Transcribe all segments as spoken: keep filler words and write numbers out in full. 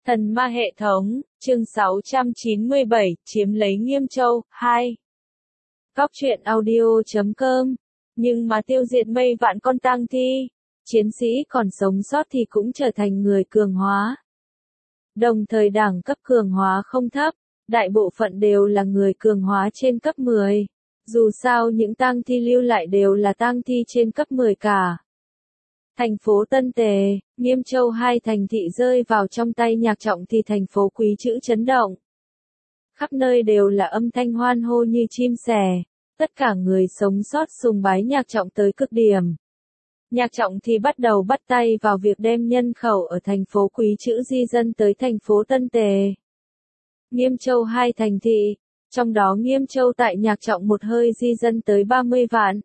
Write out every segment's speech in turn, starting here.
Thần ma hệ thống, chương sáu trăm chín mươi bảy, chiếm lấy Nghiêm Châu, hai. Góc truyện audio chấm com. Nhưng mà tiêu diệt mây vạn con tang thi, chiến sĩ còn sống sót thì cũng trở thành người cường hóa. Đồng thời đẳng cấp cường hóa không thấp, đại bộ phận đều là người cường hóa trên cấp mười. Dù sao những tang thi lưu lại đều là tang thi trên cấp mười cả. Thành phố Tân Tề, Nghiêm Châu hai thành thị rơi vào trong tay Nhạc Trọng thì thành phố Quý Chữ chấn động. Khắp nơi đều là âm thanh hoan hô như chim sẻ, tất cả người sống sót sùng bái Nhạc Trọng tới cực điểm. Nhạc Trọng thì bắt đầu bắt tay vào việc đem nhân khẩu ở thành phố Quý Chữ di dân tới thành phố Tân Tề. Nghiêm Châu hai thành thị, trong đó Nghiêm Châu tại Nhạc Trọng một hơi di dân tới ba mươi vạn.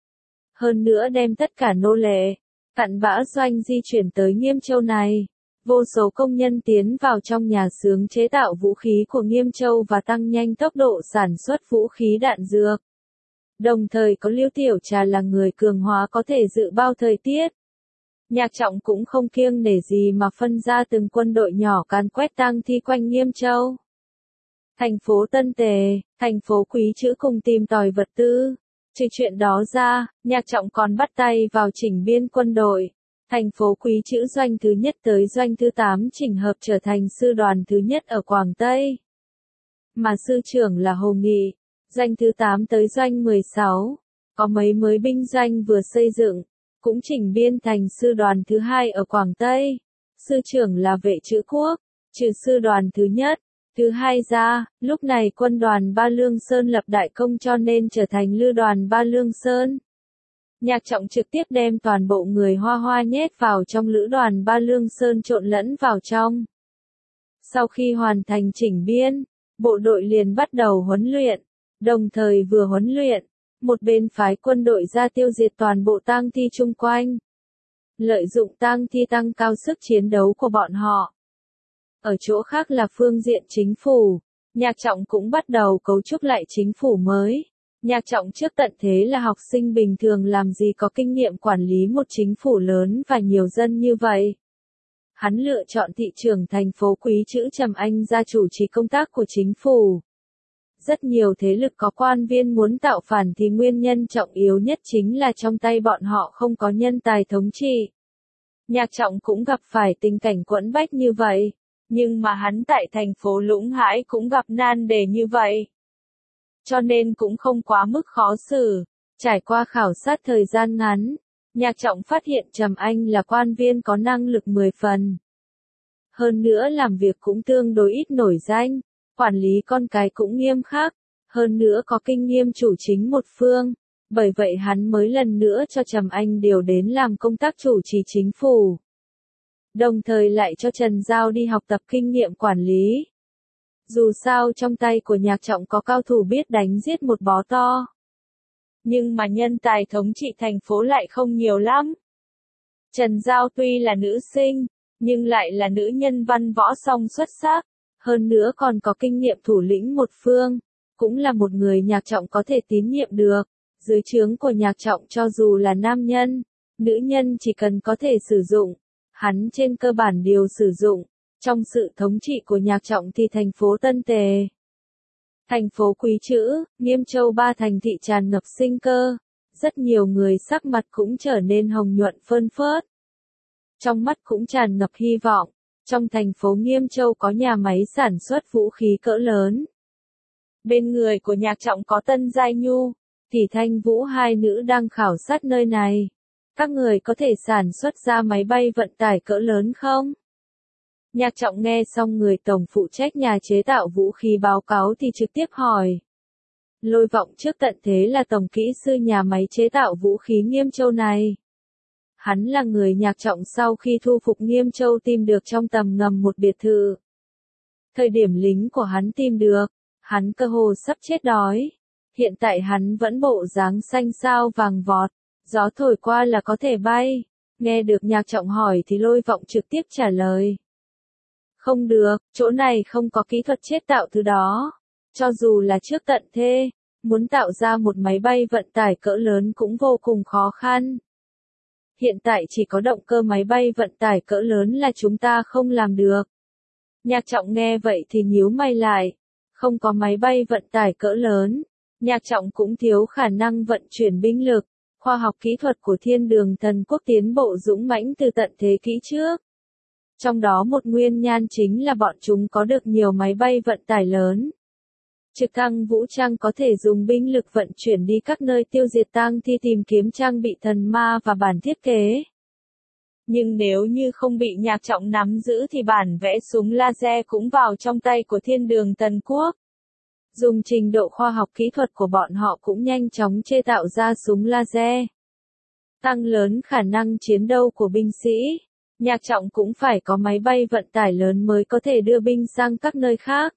Hơn nữa đem tất cả nô lệ, cặn bã doanh di chuyển tới Nghiêm Châu này. Vô số công nhân tiến vào trong nhà xưởng chế tạo vũ khí của Nghiêm Châu và tăng nhanh tốc độ sản xuất vũ khí đạn dược. Đồng thời có Lưu Tiểu Trà là người cường hóa có thể dự bao thời tiết. Nhạc Trọng cũng không kiêng nể gì mà phân ra từng quân đội nhỏ càn quét tang thi quanh Nghiêm Châu. Thành phố Tân Tề, thành phố Quý Chữ cùng tìm tòi vật tư. Trừ chuyện đó ra, Nhạc Trọng còn bắt tay vào chỉnh biên quân đội. Thành phố Quý Chữ doanh thứ nhất tới doanh thứ tám chỉnh hợp trở thành sư đoàn thứ nhất ở Quảng Tây. Mà sư trưởng là Hồ Nghị, doanh thứ tám tới doanh mười sáu. Có mấy mới binh doanh vừa xây dựng, cũng chỉnh biên thành sư đoàn thứ hai ở Quảng Tây. Sư trưởng là Vệ Trữ Quốc, trừ sư đoàn thứ nhất. Thứ hai ra, lúc này quân đoàn Ba Lương Sơn lập đại công cho nên trở thành lữ đoàn Ba Lương Sơn. Nhạc Trọng trực tiếp đem toàn bộ người Hoa Hoa nhét vào trong lữ đoàn Ba Lương Sơn trộn lẫn vào trong. Sau khi hoàn thành chỉnh biên, bộ đội liền bắt đầu huấn luyện, đồng thời vừa huấn luyện, một bên phái quân đội ra tiêu diệt toàn bộ tang thi chung quanh. Lợi dụng tang thi tăng cao sức chiến đấu của bọn họ. Ở chỗ khác là phương diện chính phủ, Nhạc Trọng cũng bắt đầu cấu trúc lại chính phủ mới. Nhạc Trọng trước tận thế là học sinh bình thường làm gì có kinh nghiệm quản lý một chính phủ lớn và nhiều dân như vậy. Hắn lựa chọn thị trưởng thành phố Quý Chữ Trầm Anh ra chủ trì công tác của chính phủ. Rất nhiều thế lực có quan viên muốn tạo phản thì nguyên nhân trọng yếu nhất chính là trong tay bọn họ không có nhân tài thống trị. Nhạc Trọng cũng gặp phải tình cảnh quẫn bách như vậy. Nhưng mà hắn tại thành phố Lũng Hãi cũng gặp nan đề như vậy. Cho nên cũng không quá mức khó xử. Trải qua khảo sát thời gian ngắn, Nhạc Trọng phát hiện Trầm Anh là quan viên có năng lực mười phần. Hơn nữa làm việc cũng tương đối ít nổi danh, quản lý con cái cũng nghiêm khắc, hơn nữa có kinh nghiệm chủ chính một phương. Bởi vậy hắn mới lần nữa cho Trầm Anh điều đến làm công tác chủ trì chính phủ. Đồng thời lại cho Trần Giao đi học tập kinh nghiệm quản lý. Dù sao trong tay của Nhạc Trọng có cao thủ biết đánh giết một bó to. Nhưng mà nhân tài thống trị thành phố lại không nhiều lắm. Trần Giao tuy là nữ sinh, nhưng lại là nữ nhân văn võ song xuất sắc. Hơn nữa còn có kinh nghiệm thủ lĩnh một phương. Cũng là một người Nhạc Trọng có thể tín nhiệm được. Dưới trướng của Nhạc Trọng cho dù là nam nhân, nữ nhân chỉ cần có thể sử dụng. Hắn trên cơ bản đều sử dụng. Trong sự thống trị của Nhạc Trọng thì thành phố Tân Tề, thành phố Quý Chữ, Nghiêm Châu ba thành thị tràn ngập sinh cơ. Rất nhiều người sắc mặt cũng trở nên hồng nhuận phơn phớt. Trong mắt cũng tràn ngập hy vọng. Trong thành phố Nghiêm Châu có nhà máy sản xuất vũ khí cỡ lớn. Bên người của Nhạc Trọng có Tân Giai Nhu, Tỷ Thanh Vũ hai nữ đang khảo sát nơi này. Các người có thể sản xuất ra máy bay vận tải cỡ lớn không? Nhạc Trọng nghe xong người tổng phụ trách nhà chế tạo vũ khí báo cáo thì trực tiếp hỏi. Lôi Vọng trước tận thế là tổng kỹ sư nhà máy chế tạo vũ khí Nghiêm Châu này. Hắn là người Nhạc Trọng sau khi thu phục Nghiêm Châu tìm được trong tầm ngầm một biệt thự. Thời điểm lính của hắn tìm được, hắn cơ hồ sắp chết đói. Hiện tại hắn vẫn bộ dáng xanh xao vàng vọt. Gió thổi qua là có thể bay. Nghe được Nhạc Trọng hỏi thì Lôi Vọng trực tiếp trả lời. Không được, chỗ này không có kỹ thuật chế tạo thứ đó. Cho dù là trước tận thế, muốn tạo ra một máy bay vận tải cỡ lớn cũng vô cùng khó khăn. Hiện tại chỉ có động cơ máy bay vận tải cỡ lớn là chúng ta không làm được. Nhạc Trọng nghe vậy thì nhíu mày lại. Không có máy bay vận tải cỡ lớn. Nhạc Trọng cũng thiếu khả năng vận chuyển binh lực. Khoa học kỹ thuật của Thiên Đường Thần Quốc tiến bộ dũng mãnh từ tận thế kỷ trước. Trong đó một nguyên nhân chính là bọn chúng có được nhiều máy bay vận tải lớn. Trực thăng vũ trang có thể dùng binh lực vận chuyển đi các nơi tiêu diệt tang thi, tìm kiếm trang bị thần ma và bản thiết kế. Nhưng nếu như không bị Nhạc Trọng nắm giữ thì bản vẽ súng laser cũng vào trong tay của Thiên Đường Thần Quốc. Dùng trình độ khoa học kỹ thuật của bọn họ cũng nhanh chóng chế tạo ra súng laser. Tăng lớn khả năng chiến đấu của binh sĩ. Nhạc Trọng cũng phải có máy bay vận tải lớn mới có thể đưa binh sang các nơi khác.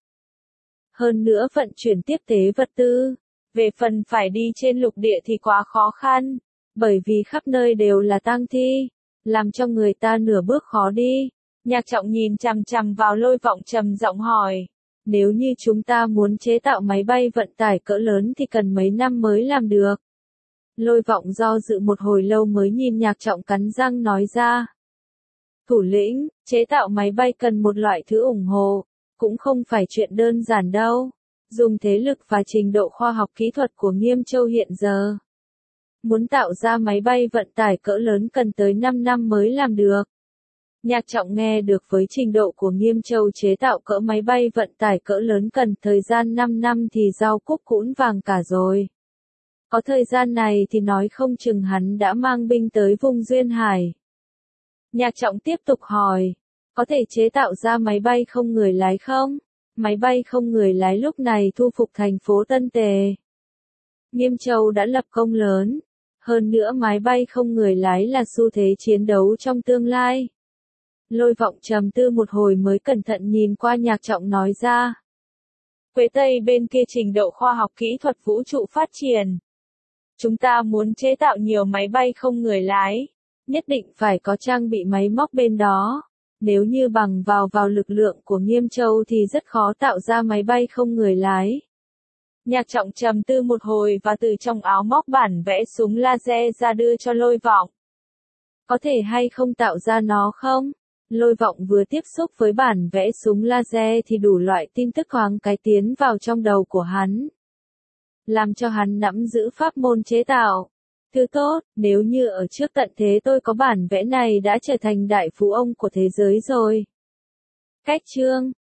Hơn nữa vận chuyển tiếp tế vật tư. Về phần phải đi trên lục địa thì quá khó khăn. Bởi vì khắp nơi đều là tang thi. Làm cho người ta nửa bước khó đi. Nhạc Trọng nhìn chằm chằm vào Lôi Vọng trầm giọng hỏi. Nếu như chúng ta muốn chế tạo máy bay vận tải cỡ lớn thì cần mấy năm mới làm được. Lôi Vọng do dự một hồi lâu mới nhìn Nhạc Trọng cắn răng nói ra. Thủ lĩnh, chế tạo máy bay cần một loại thứ ủng hộ. Cũng không phải chuyện đơn giản đâu. Dùng thế lực và trình độ khoa học kỹ thuật của Nghiêm Châu hiện giờ. Muốn tạo ra máy bay vận tải cỡ lớn cần tới năm năm mới làm được. Nhạc Trọng nghe được với trình độ của Nghiêm Châu chế tạo cỡ máy bay vận tải cỡ lớn cần thời gian năm năm thì rau cúc cũn vàng cả rồi. Có thời gian này thì nói không chừng hắn đã mang binh tới vùng Duyên Hải. Nhạc Trọng tiếp tục hỏi, có thể chế tạo ra máy bay không người lái không? Máy bay không người lái lúc này thu phục thành phố Tân Tề. Nghiêm Châu đã lập công lớn. Hơn nữa máy bay không người lái là xu thế chiến đấu trong tương lai. Lôi Vọng trầm tư một hồi mới cẩn thận nhìn qua Nhạc Trọng nói ra. Quế Tây bên kia trình độ khoa học kỹ thuật vũ trụ phát triển. Chúng ta muốn chế tạo nhiều máy bay không người lái. Nhất định phải có trang bị máy móc bên đó. Nếu như bằng vào vào lực lượng của Nghiêm Châu thì rất khó tạo ra máy bay không người lái. Nhạc Trọng trầm tư một hồi và từ trong áo móc bản vẽ súng laser ra đưa cho Lôi Vọng. Có thể hay không tạo ra nó không? Lôi Vọng vừa tiếp xúc với bản vẽ súng laser thì đủ loại tin tức thoáng cái tiến vào trong đầu của hắn. Làm cho hắn nắm giữ pháp môn chế tạo. Thứ tốt, nếu như ở trước tận thế tôi có bản vẽ này đã trở thành đại phú ông của thế giới rồi. Cách chương